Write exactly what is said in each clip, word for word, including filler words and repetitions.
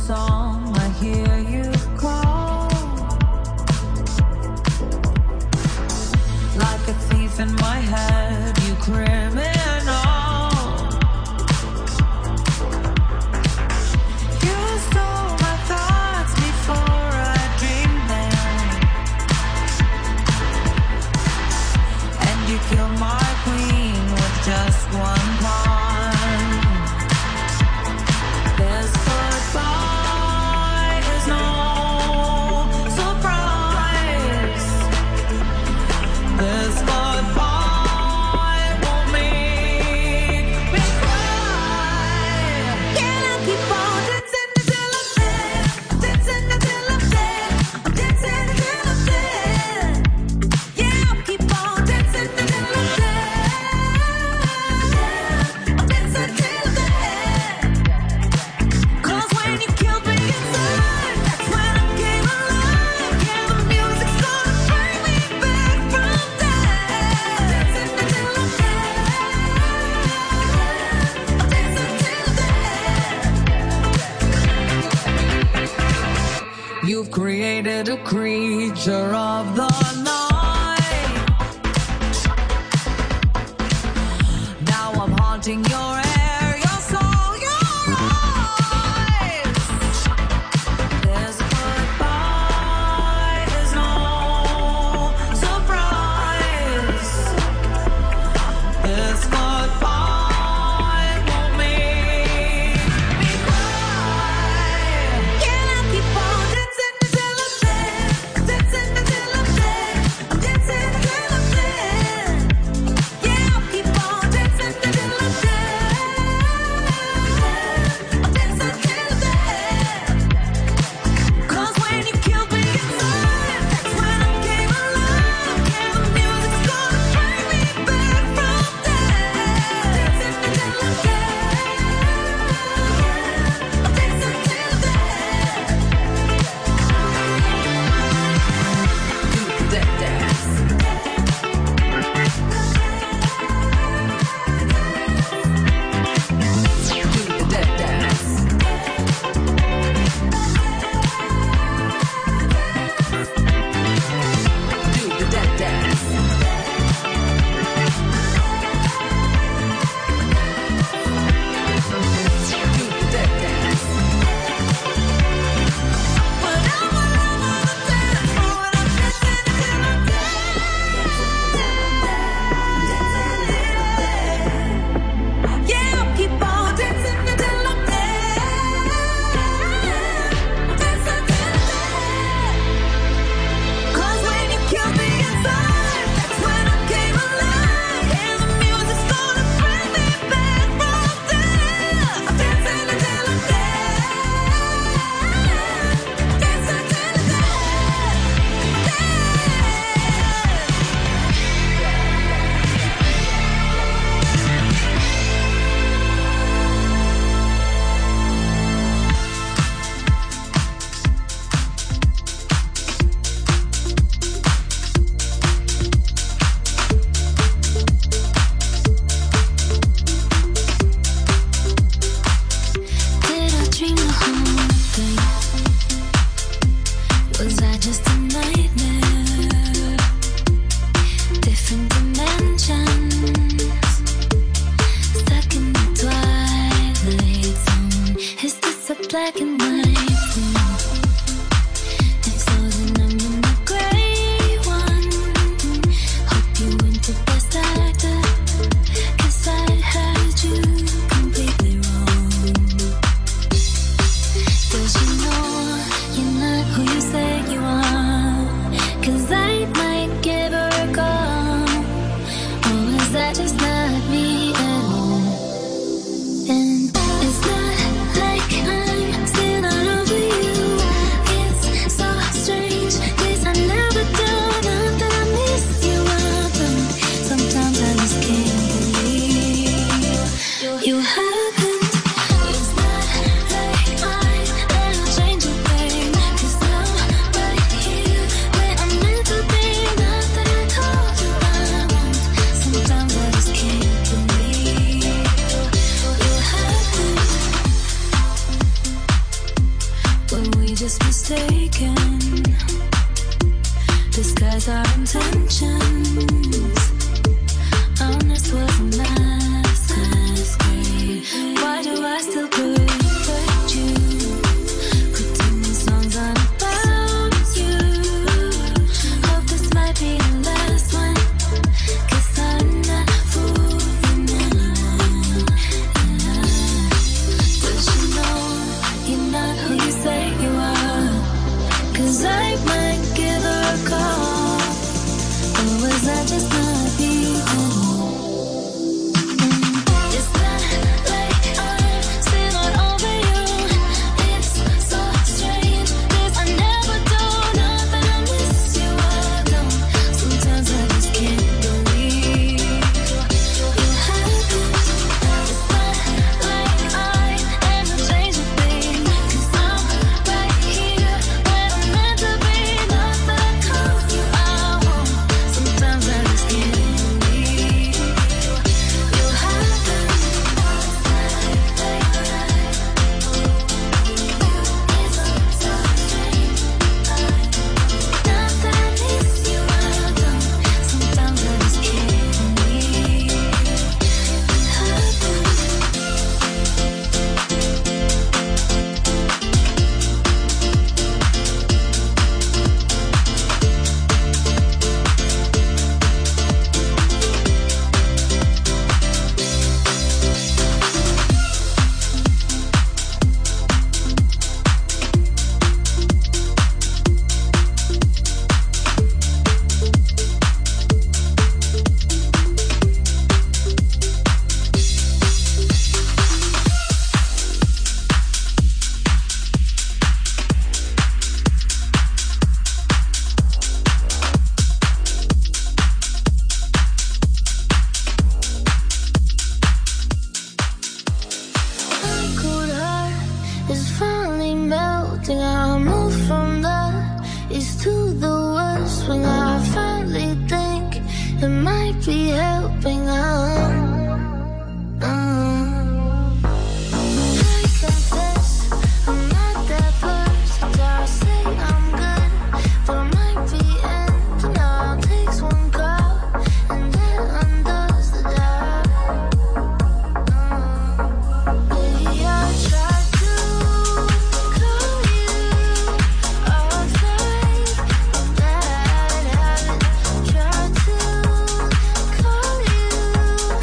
song, I hear you call. Like a thief in my head, you criminal. You stole my thoughts before I dreamed them, and you killed my queen with just one pawn. This goodbye is no surprise. This goodbye won't make me cry. Can I keep on dancing until I'm dead? Dancing until I'm dead. I'm dancing until I'm dead. Yeah, I'll keep on dancing until I'm dead. I'm dancing till I'm dead. 'Cause when you killed me inside, that's when I came alive. Yeah, the music's gonna bring me back from dead. Dancing until I'm dead. I'm dancing till I'm dead. You've created a creature of the night. Now I'm haunting your air, your soul, your eyes. This goodbye is no surprise. This goodbye won't make me cry. Can I keep on dancing until I'm dead? Dancing until I'm dead. I'm dancing until I'm dead. Yeah, I'll keep on dancing until I'm dead. I'm dancing till I'm dead. 'Cause when you killed me inside, that's when I came alive. Yeah, the music's gonna bring me back from dead. Dancing until I'm dead. I'm dancing till I'm dead. Do that dance. Do that dance. Do that dance. Do that dance. But I'm all over the dance floor and I'm dancing until I'm dead. Yeah, I'll keep on dancing until I'm dead. Dancing till I'm dead. 'Cause when you killed me inside, that's when I came alive. Yeah, the music's gonna bring me back from dead. I'm dancing until I'm dead. Dancing till I'm dead. Did I dream the whole thing? Was I just a nightmare? Different dimensions, stuck in the twilight zone. Is this a black and white room? If so, then I'm in the gray one. Hope you went the best actor, 'cause I had you completely wrong. Does you know you're not who you say you are? 'Cause I might give her a call. Or is that just not me anymore? And it's not like I'm still not was mistaken. Disguise our intentions. Honest was a masquerade. Why do I still perfect you? Putting these songs on about you. Hope this might be the last one. Cause I'm not fooling anyone. Does she know you're not who you say you are? Cause I might give her a call. Or was I just not even? It's not like I'm still not over you. It's so strange, 'cause I never do nothing. I miss you, I don't. Sometimes I just can't believe you happen. It's not like I am a change of thing. 'Cause I'm right here when I'm meant to be. Not that I call you out. Sometimes I just can't believe you happen. It's so strange. Not that I miss you, I don't. Sometimes I just can't believe you happen. My cold heart is finally melting. I move from the east to the west when I finally think it might be helping out. Uh, I confess I'm not that versatile. I say I'm good, but I might be ending. Now it takes one call and that undoes the job. Maybe I tried to call you off night, bad habit. Tried to call you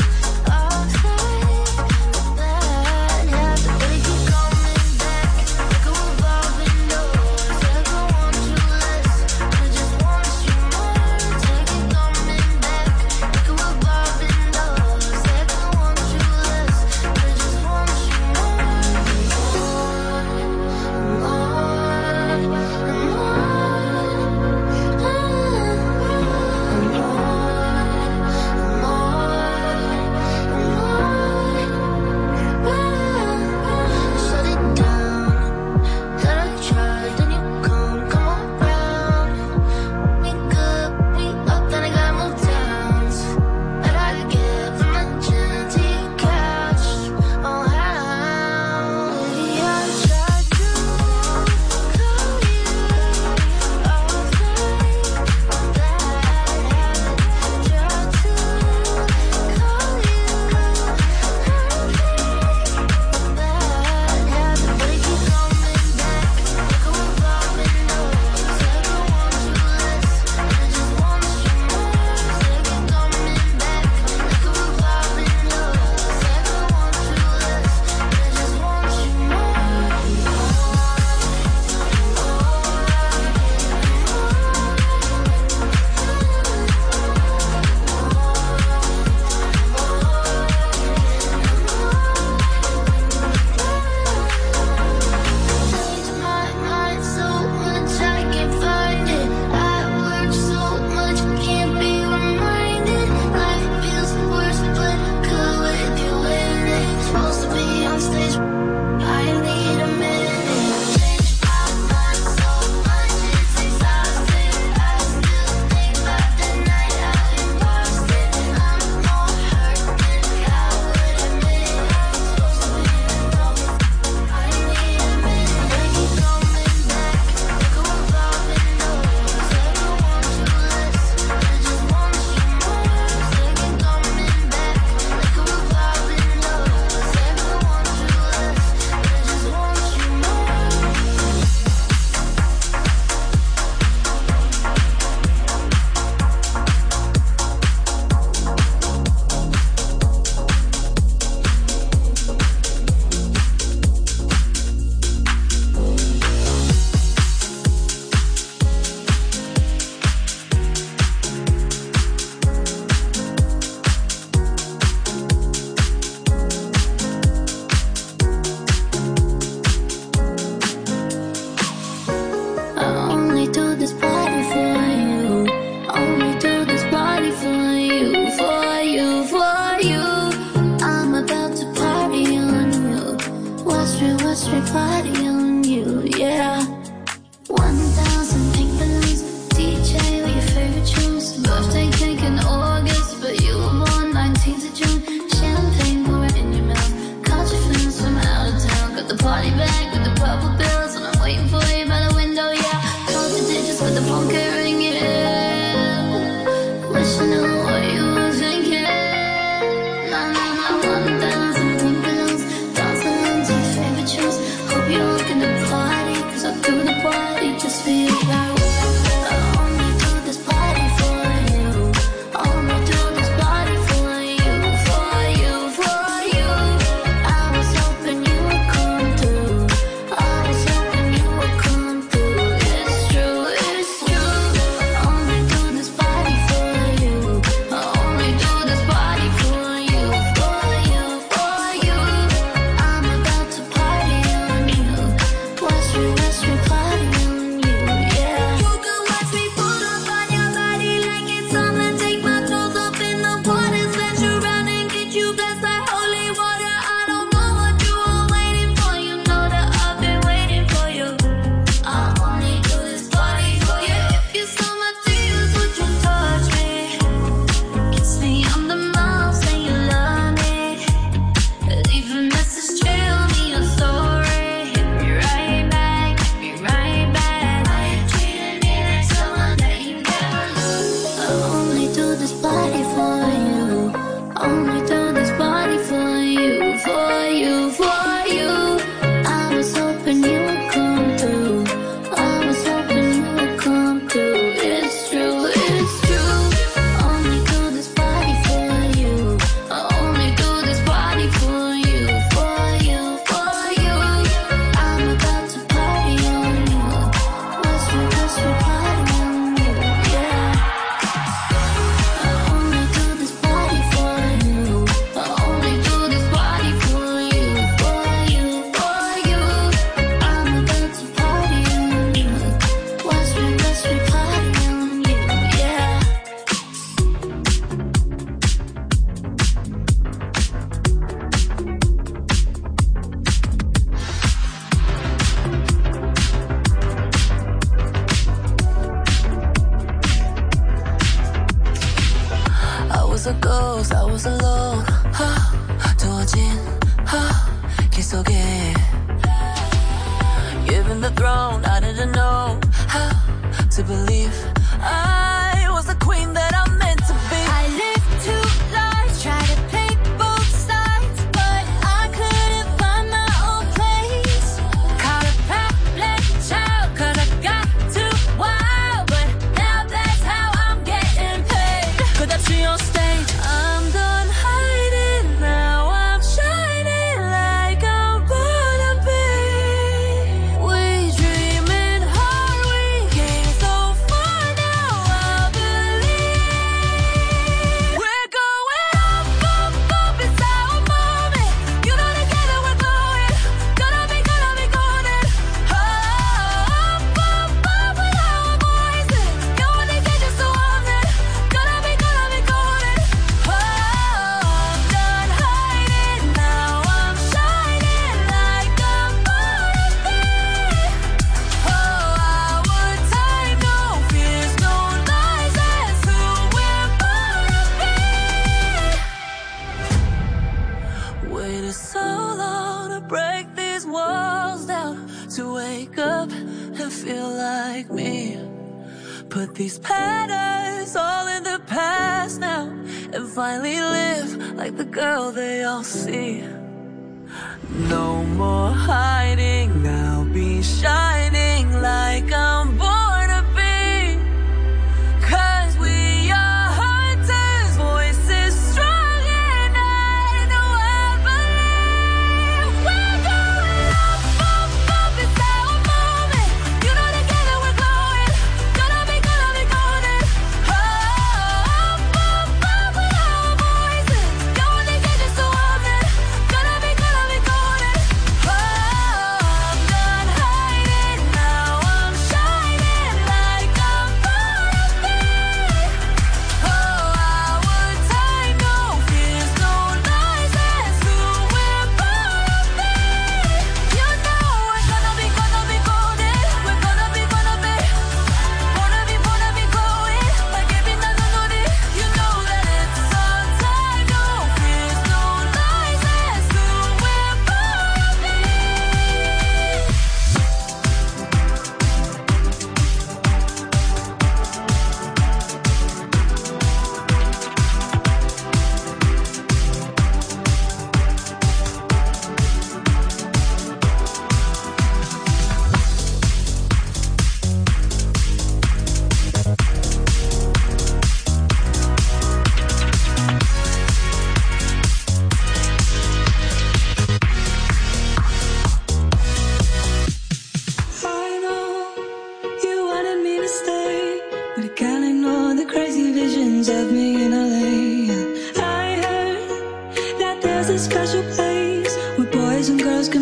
West Street, West Street party on you, yeah. One thousand pink balloons, D J with your favorite tunes. Birthday cake in August, but you were born nineteenth of June. Champagne pouring in your mouth, caught your friends from out of town. Got the party bag with the purple bills, and I'm waiting for you by the window, yeah. Count the digits with the phone kept ringing. Wish I knew what you were thinking. Nah, nah, nah, one thousand pink balloons, dancing into your favorite tunes. Hope you're looking to party, cause I do the party just for you. I only do this party for you. I only do this party for you, for you, for you. I was hoping you would come through. I was hoping you would come through. It's true, it's true. I only do this party for you. I only do this party for you, for you, for you. I'm about to party on you. West Street, West Street party on you, yeah. You can watch me pull up on your body like it's summer. Take my clothes off in the party, splash around and get you blessed like holy water. I don't know what you were waiting for. You know that I've been waiting for you. I only do this party for you. If you saw my tears, would you touch me? Kiss me on the mouth, say you love me. Leave a message, tell me your story. Hit me right back, hit me right back. Why you treating me like someone that you never love? I only do this party for you. Only do this party for you, for you, for you. I was hoping you would come through. I was hoping you would come through. It's true, it's true. Only do this party for you. I only do this party for you, for you, for you. I'm about to party on you. West Street, West Street party on you, yeah. I only do this party for you. I only do this party for you, for you, for you. I'm about to party on you. West Street, West Street party on you, yeah. I was a ghost, I was alone. 두어진 길 속에 given the throne, I didn't know how to believe I was the queen that I'm meant to be. I lived two lives, tried to pick both sides, but I couldn't find my own place. Caught a pet child, cause I got too wild, but now that's how I'm getting paid. 끝없이 on stage, I'm done hiding, now I'm shining like I'm born to be. We dreaming hard, we came so far, now I believe. We're going up, up, up, it's our moment. You know together we're glowing. Gonna be, gonna be golden. Up, up, up with our voices. You only get just so often. Gonna be, gonna be golden. Oh, I'm done hiding, now I'm shining like I'm born to be. Oh, our time, no fears, no lies, that's who we're born to be. Waited so long to break these walls down, to wake up and feel like me. Put these patterns all in the past now, and finally live like the girl they all see. No more hiding, now be shining like I'm born to be. Cause we are hunters, voices strong, and I know I believe. We're going up, up, up, it's our moment. You know together we're glowing. Gonna be, gonna be golden. Oh, up, up, up with our voices. You only get just so often. Gonna be, gonna be golden. Oh,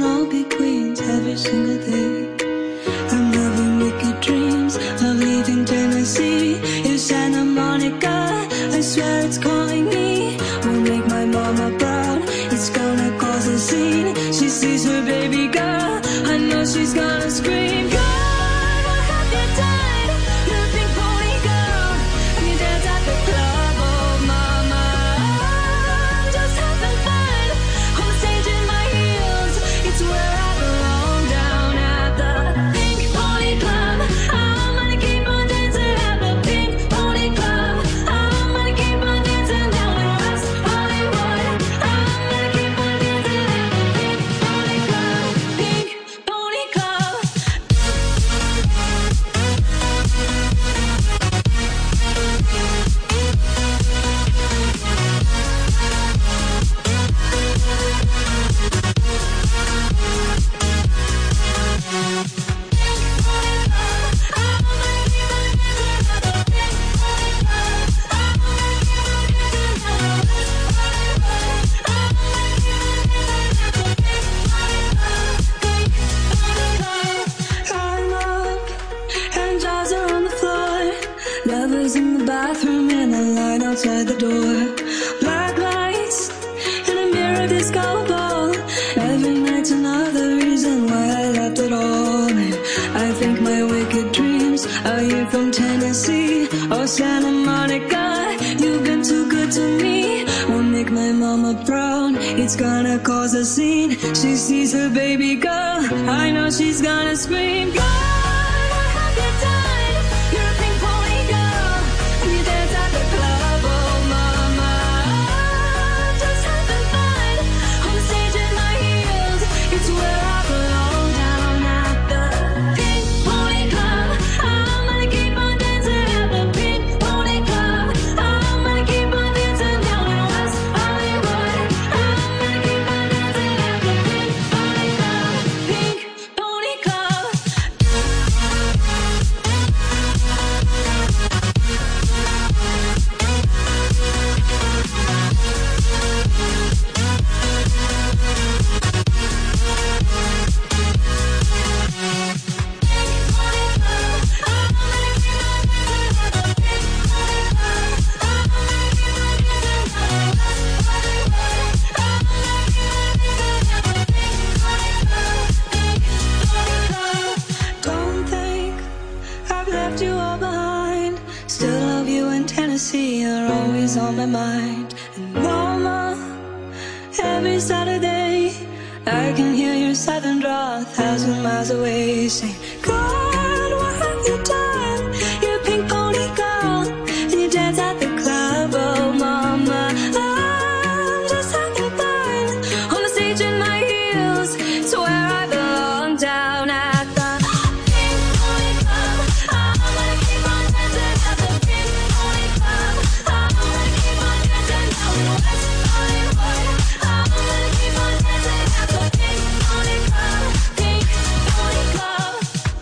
and all be queens every single day. I'm having wicked dreams of leaving Tennessee. It's Santa Monica, I swear it's calling me. Won't make my mama proud, it's gonna cause a scene. She sees her baby girl, I know she's gonna scream. God, what have you done? You're a pink pony girl, and you dance at the club. Oh mama, I'm just having fun on the stage in my heels. It's where I belong, down at the Pink Pony Club. I'm gonna keep on dancing at the Pink Pony Club. I'm gonna keep on dancing down in West Hollywood. I'm gonna keep on dancing at the Pink Pony Club. Pink Pony Club. I'm up and jaws are on the floor. Lovers in the bathroom and a line outside the door. Black lights in a mirror disco ball. Every night's another reason why I left it all. And I think my wicked dreams are you from Tennessee or Santa Monica. You've been too good to me. Won't make my mama proud, it's gonna cause a scene. She sees her baby girl, I know she's gonna scream. God, what have you done? You're a pink pony girl, and you dance at the club. Oh mama, I'm just having fun on the stage in my heels. It's where I belong, down at the Pink Pony Club. I'm gonna keep on dancing at the Pink Pony Club. I'm gonna keep on dancing down in West Hollywood. I'm gonna keep on dancing at the Pink Pony Club. Pink Pony Club. Don't think I've left you all behind. Still love you in Tennessee, you're always on my mind. And mama, every Saturday I can hear your southern draw a thousand miles away, saying, God, what have you done? You're a pink pony girl, and you dance at the club. Oh mama, I'm just having fun on the stage in my heels. It's where I belong, down at the Pink Pony Club. I'm gonna keep on dancing at the Pink Pony Club. I'm gonna keep on dancing down in West Hollywood. I'm gonna keep on dancing at the Pink Pony Club. Pink Pony Club.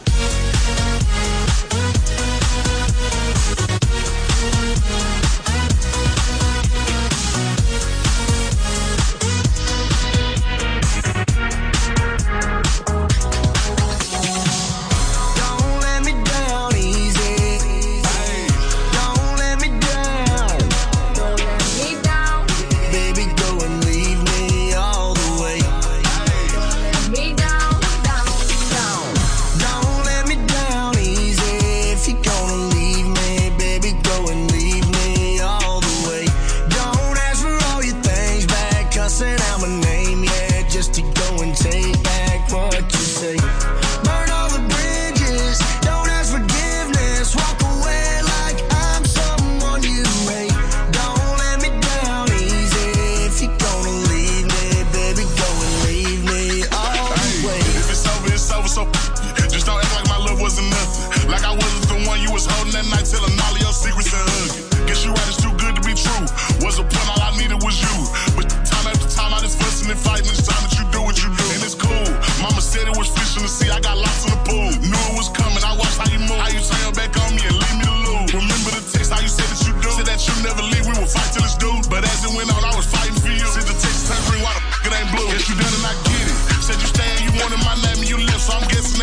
Don't let me down easy. Don't let me down. Don't let me down. Baby, go and leave me all the way. Don't let me down, down, down. Don't let me down easy. If you're gonna leave me, baby, go and leave me all the way. Don't ask for all your things back, cussing out my name, yeah, just to go and take back what you say. Burn all the bridges, don't ask forgiveness. Walk away like I'm someone you hate. Don't let me down easy. If you're gonna leave me, baby, go and leave me all the way. If it's over, it's over, so just don't act like my love wasn't nothing. Like I wasn't the one you was holding that night, telling all of your secrets and hugging. Guess you right, it's too good to be true. Was a point, all I needed was you. But time after time, I just fussing and fighting. It's time that you do what you do. And it's cool. Mama said it was fish in the sea, I got lost in the pool. Knew it was coming, I watched how you move. How you turn back on me and leave me to lose. Remember the text, how you said that you do. Said that you never leave, we would fight till it's due. But as it went on, I was fighting for you. Since the text turned green, why the f*** it ain't blue? Guess you done and I get it. Said you stay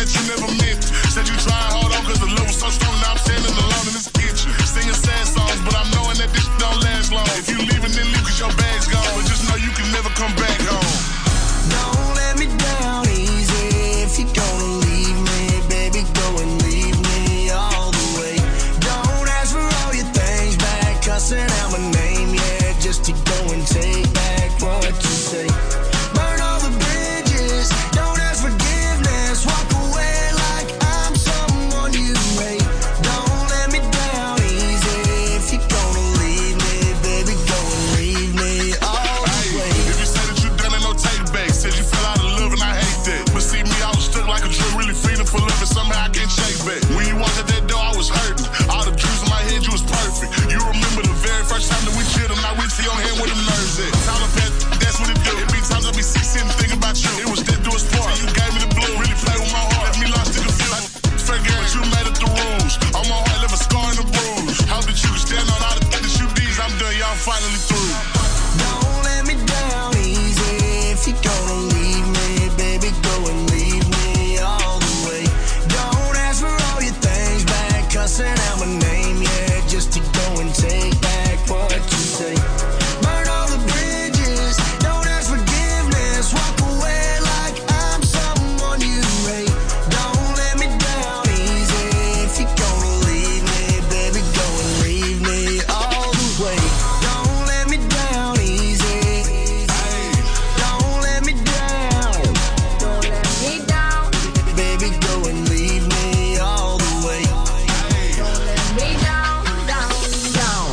that you never meant. Said you try and hold on cause the love was so strong. Now I'm standing alone in this kitchen. Singing sad songs, but I'm knowing that this don't last long. If you leaving, then leave cause your bag's gone. But just know you can never come back home. Don't let me down easy. If you're gonna leave me, baby, go and leave me all the way. Don't ask for all your things back, cussing out my name, yeah, just to go and take back what you say. Burn all the bridges, don't ask forgiveness, walk away like I'm someone you hate. Don't let me down easy. If you're gonna leave me, baby, go and leave me all the way. If you say that you done it, no take back. Said you fell out of love and I hate that. But see me, I was stuck like a tree, really feeling for love and somehow I can't shake back. When you walked out that door, I was hurting. All the juice in my head, you was perfect. You remember the very first time that we chilled and I reached for your hand where them nerves at. Tyler Pat, that's what it do. It be times I be sick sitting thinking about you. It was that do a sport. You gave me the blue, really play with my heart. Left me lost in the view. Fair game, but you made up the rules. On my heart, left a scar and a bruise. Hope that you can stand on all the things that you did. I'm done, y'all finally through. Don't let me down easy. If you're gonna leave me, baby, go and leave me all the way. Don't ask for all your things back, cussing out my name, yeah, just to go and take back what you say. Burn all the bridges, don't ask forgiveness, walk away like I'm someone you hate. Don't let me down easy. If you're gonna leave me, baby, go and leave me all the way. Don't let me down easy. Don't let me down. Don't let me down. Baby, go and leave me all the way. Don't let me down, down, down.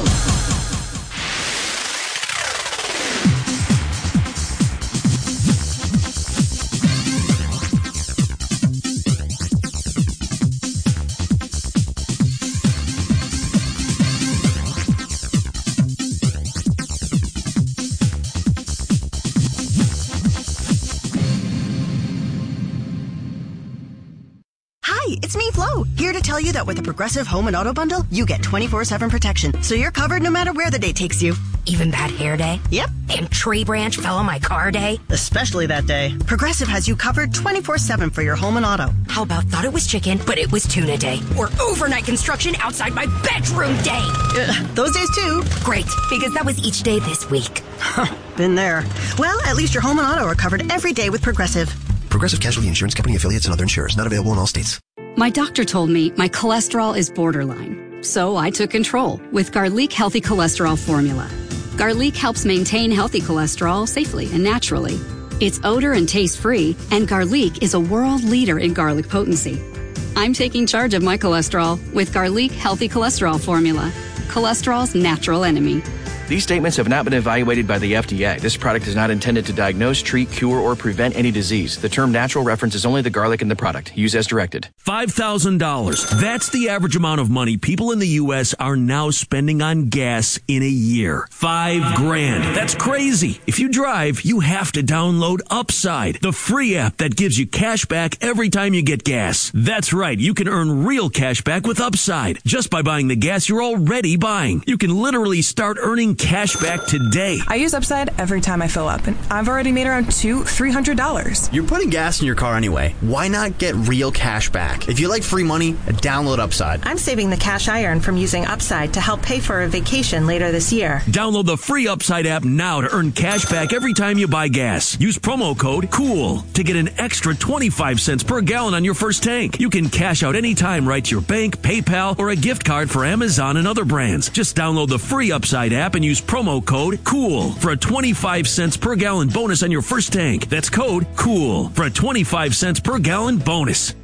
Hi, it's me, Flo, here to tell you that with the Progressive Home and Auto Bundle, you get twenty-four seven protection, so you're covered no matter where the day takes you. Even bad hair day? Yep. And tree branch fell on my car day? Especially that day. Progressive has you covered twenty-four seven for your home and auto. How about thought it was chicken, but it was tuna day? Or overnight construction outside my bedroom day? Uh, those days too. Great, because that was each day this week. Been there. Well, at least your home and auto are covered every day with Progressive. Progressive Casualty Insurance Company affiliates and other insurers. Not available in all states. My doctor told me my cholesterol is borderline, so I took control with Garlic Healthy Cholesterol Formula. Garlic helps maintain healthy cholesterol safely and naturally. It's odor and taste-free, and Garlic is a world leader in garlic potency. I'm taking charge of my cholesterol with Garlic Healthy Cholesterol Formula, cholesterol's natural enemy. These statements have not been evaluated by the F D A. This product is not intended to diagnose, treat, cure, or prevent any disease. The term natural references only the garlic in the product. Use as directed. five thousand dollars. That's the average amount of money people in the U S are now spending on gas in a year. Five grand. That's crazy. If you drive, you have to download Upside, the free app that gives you cash back every time you get gas. That's right. You can earn real cash back with Upside just by buying the gas you're already buying. You can literally start earning cash back today. I use Upside every time I fill up, and I've already made around two, three hundred dollars. You're putting gas in your car anyway. Why not get real cash back? If you like free money, download Upside. I'm saving the cash I earn from using Upside to help pay for a vacation later this year. Download the free Upside app now to earn cash back every time you buy gas. Use promo code COOL to get an extra twenty-five cents per gallon on your first tank. You can cash out anytime right to your bank, PayPal, or a gift card for Amazon and other brands. Just download the free Upside app and use promo code COOL for a twenty-five cents per gallon bonus on your first tank. That's code COOL for a twenty-five cents per gallon bonus.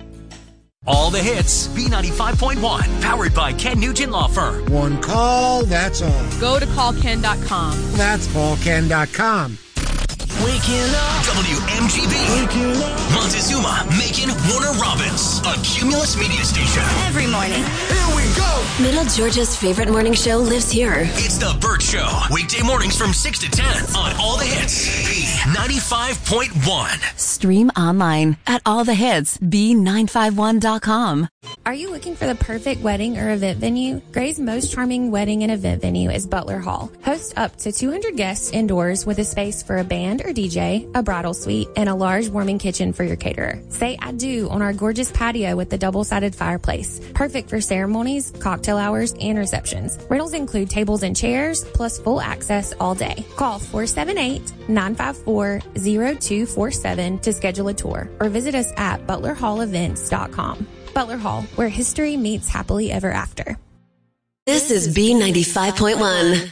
All the hits, B ninety-five point one, powered by Ken Nugent Law Firm. One call, that's all. Go to call ken dot com. That's call ken dot com. Waking up. W M G B. Waking up. Montezuma, Macon, Warner Robins. A Cumulus media station. Every morning. Here we go. Middle Georgia's favorite morning show lives here. It's The Burt Show. Weekday mornings from six to ten on All the Hits. B ninety-five point one. Stream online at all the hits b nine five one dot com. Are you looking for the perfect wedding or event venue? Gray's most charming wedding and event venue is Butler Hall. Host up to two hundred guests indoors with a space for a band or D J, a bridal suite, and a large warming kitchen for your caterer. Say I do on our gorgeous patio with the double-sided fireplace. Perfect for ceremonies, cocktail hours, and receptions. Rentals include tables and chairs, plus full access all day. Call four seven eight, nine five four, zero two four seven to schedule a tour or visit us at butler hall events dot com. Butler Hall, where history meets happily ever after. This is B ninety-five point one.